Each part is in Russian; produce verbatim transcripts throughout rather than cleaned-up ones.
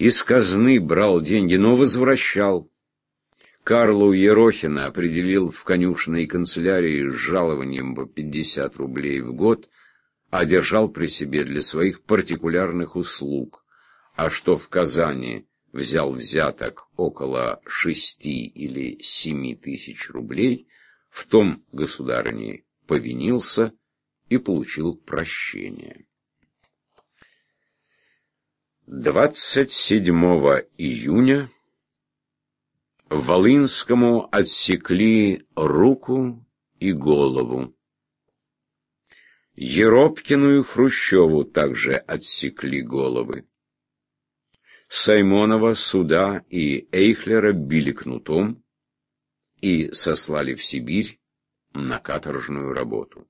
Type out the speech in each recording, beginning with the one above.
из казны брал деньги, но возвращал. Карлу Ерохина определил в конюшенной канцелярии с жалованием по пятьдесят рублей в год, а держал при себе для своих партикулярных услуг. А что в Казани взял взяток около шести или семи тысяч рублей, в том государыне повинился и получил прощение. двадцать седьмого июня Волынскому отсекли руку и голову. Еропкину и Хрущеву также отсекли головы. Саймонова, Суда и Эйхлера били кнутом и сослали в Сибирь на каторжную работу.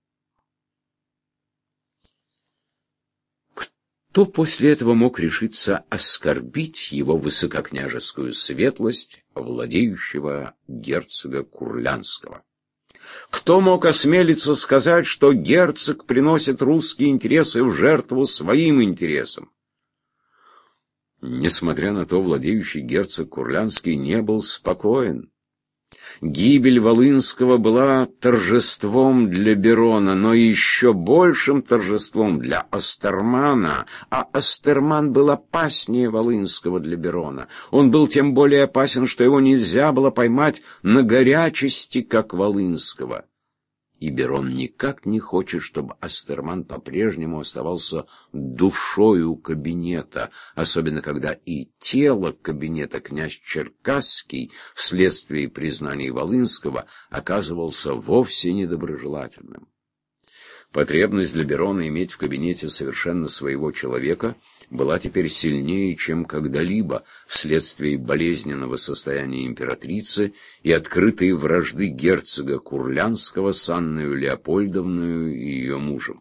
Кто после этого мог решиться оскорбить его высококняжескую светлость, владеющего герцога Курлянского? Кто мог осмелиться сказать, что герцог приносит русские интересы в жертву своим интересам? Несмотря на то, владеющий герцог Курлянский не был спокоен. Гибель Волынского была торжеством для Берона, но еще большим торжеством для Остермана, а Остерман был опаснее Волынского для Берона. Он был тем более опасен, что его нельзя было поймать на горячести, как Волынского. И Берон никак не хочет, чтобы Остерман по-прежнему оставался душою кабинета, особенно когда и тело кабинета князь Черкасский вследствие признаний Волынского оказывался вовсе недоброжелательным. Потребность для Берона иметь в кабинете совершенно своего человека была теперь сильнее, чем когда-либо, вследствие болезненного состояния императрицы и открытой вражды герцога Курлянского с Анною Леопольдовною и ее мужем.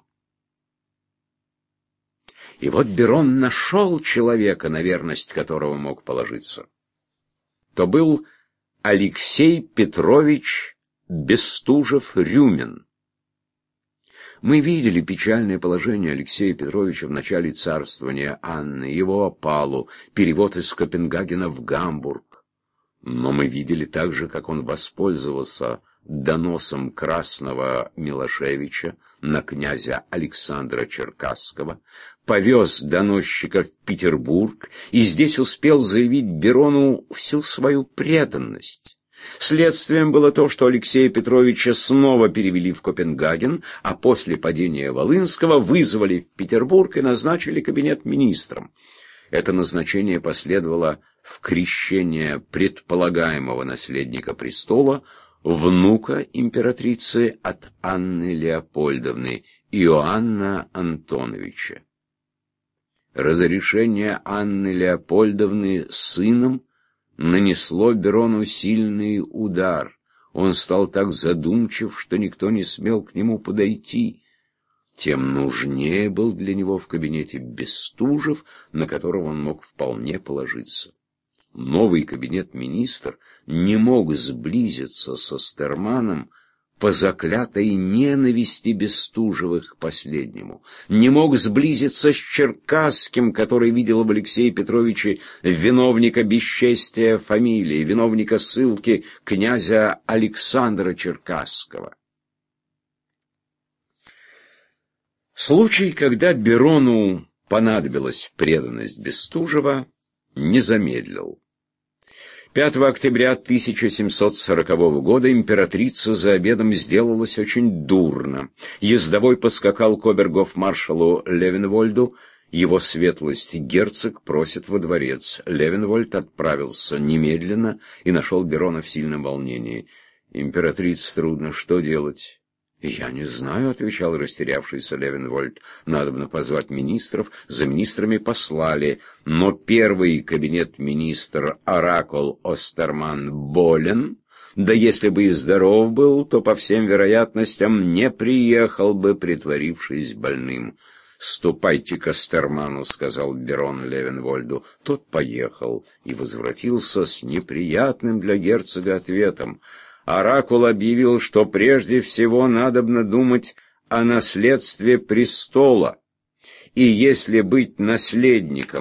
И вот Берон нашел человека, на верность которого мог положиться. То был Алексей Петрович Бестужев-Рюмин. Мы видели печальное положение Алексея Петровича в начале царствования Анны, его опалу, перевод из Копенгагена в Гамбург. Но мы видели также, как он воспользовался доносом Красного Милошевича на князя Александра Черкасского, повез доносчика в Петербург и здесь успел заявить Берону всю свою преданность. Следствием было то, что Алексея Петровича снова перевели в Копенгаген, а после падения Волынского вызвали в Петербург и назначили кабинет министром. Это назначение последовало в крещение предполагаемого наследника престола, внука императрицы от Анны Леопольдовны, Иоанна Антоновича. Разрешение Анны Леопольдовны сыном нанесло Берону сильный удар. Он стал так задумчив, что никто не смел к нему подойти. Тем нужнее был для него в кабинете Бестужев, на которого он мог вполне положиться. Новый кабинет-министр не мог сблизиться со Остерманом по заклятой ненависти Бестужевых к последнему, не мог сблизиться с Черкасским, который видел в Алексее Петровиче виновника бесчестия фамилии, виновника ссылки князя Александра Черкасского. Случай, когда Берону понадобилась преданность Бестужева, не замедлил. пятого октября тысяча семьсот сорокового года императрица за обедом сделалась очень дурно. Ездовой поскакал к обергофмаршалу Левенвольду. Его светлость герцог просит во дворец. Левенвольд отправился немедленно и нашел Берона в сильном волнении. «Императрице трудно, что делать?» «Я не знаю», — отвечал растерявшийся Левенвольд. «Надобно позвать министров». За министрами послали, но первый кабинет-министр Оракул Остерман болен, да если бы и здоров был, то по всем вероятностям не приехал бы, притворившись больным. «Ступайте к Остерману», — сказал Берон Левенвольду. Тот поехал и возвратился с неприятным для герцога ответом. Оракул объявил, что прежде всего надобно думать о наследстве престола, и если быть наследником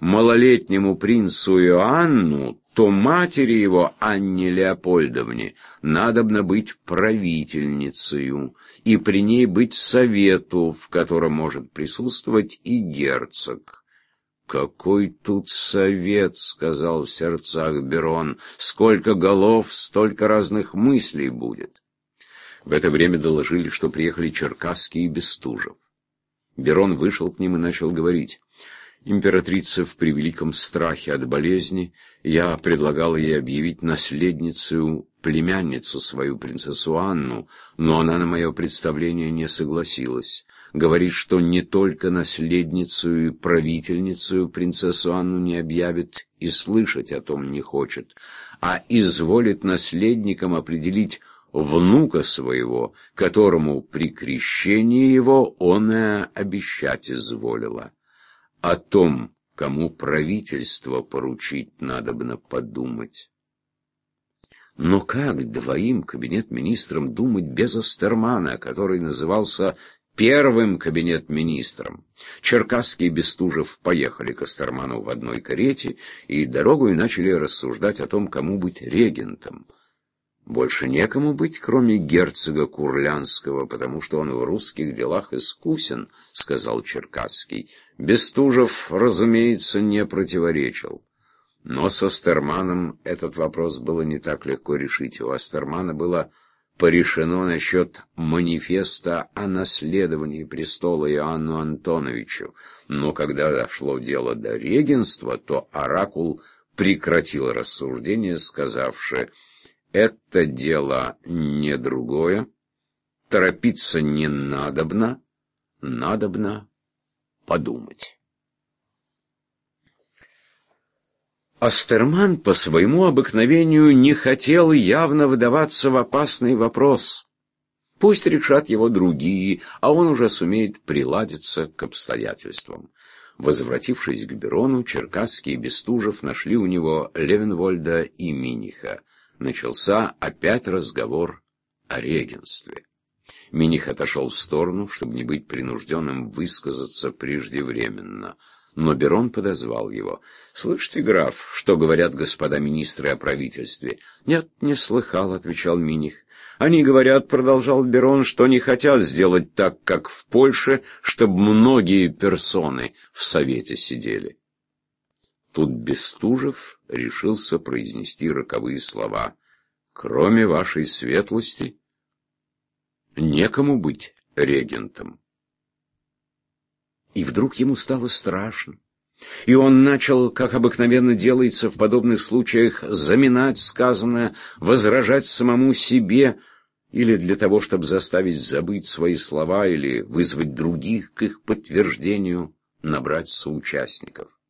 малолетнему принцу Иоанну, то матери его, Анне Леопольдовне, надобно быть правительницею, и при ней быть совету, в котором может присутствовать и герцог. «Какой тут совет?» — сказал в сердцах Берон. «Сколько голов, столько разных мыслей будет». В это время доложили, что приехали Черкасский и Бестужев. Берон вышел к ним и начал говорить. Императрица в превеликом страхе от болезни. Я предлагал ей объявить наследницу племянницу свою, принцессу Анну, но она на мое представление не согласилась. Говорит, что не только наследницу и правительницу принцессу Анну не объявит и слышать о том не хочет, а изволит наследником определить внука своего, которому при крещении его она обещать изволила. О том, кому правительство поручить, надобно подумать. Но как двоим кабинет-министрам думать без Остермана, который назывался первым кабинет-министром? Черкасский и Бестужев поехали к Остерману в одной карете и дорогой начали рассуждать о том, кому быть регентом. Больше некому быть, кроме герцога Курлянского, потому что он в русских делах искусен, — сказал Черкасский. Бестужев, разумеется, не противоречил. Но с Остерманом этот вопрос было не так легко решить. У Остермана было порешено насчет манифеста о наследовании престола Иоанну Антоновичу. Но когда дошло дело до регенства, то оракул прекратил рассуждение, сказавши: «Это дело не другое, торопиться не надобно, надобно подумать». Остерман по своему обыкновению не хотел явно вдаваться в опасный вопрос. Пусть решат его другие, а он уже сумеет приладиться к обстоятельствам. Возвратившись к Берону, Черкасский и Бестужев нашли у него Левенвольда и Миниха. Начался опять разговор о регенстве. Миних отошел в сторону, чтобы не быть принужденным высказаться преждевременно. Но Берон подозвал его. «Слышите, граф, что говорят господа министры о правительстве?» «Нет, не слыхал», — отвечал Миних. «Они говорят, — продолжал Берон, — что не хотят сделать так, как в Польше, чтобы многие персоны в совете сидели». Тут Бестужев решился произнести роковые слова. «Кроме вашей светлости, некому быть регентом». И вдруг ему стало страшно. И он начал, как обыкновенно делается в подобных случаях, заминать сказанное, возражать самому себе, или для того, чтобы заставить забыть свои слова, или вызвать других к их подтверждению, набрать соучастников.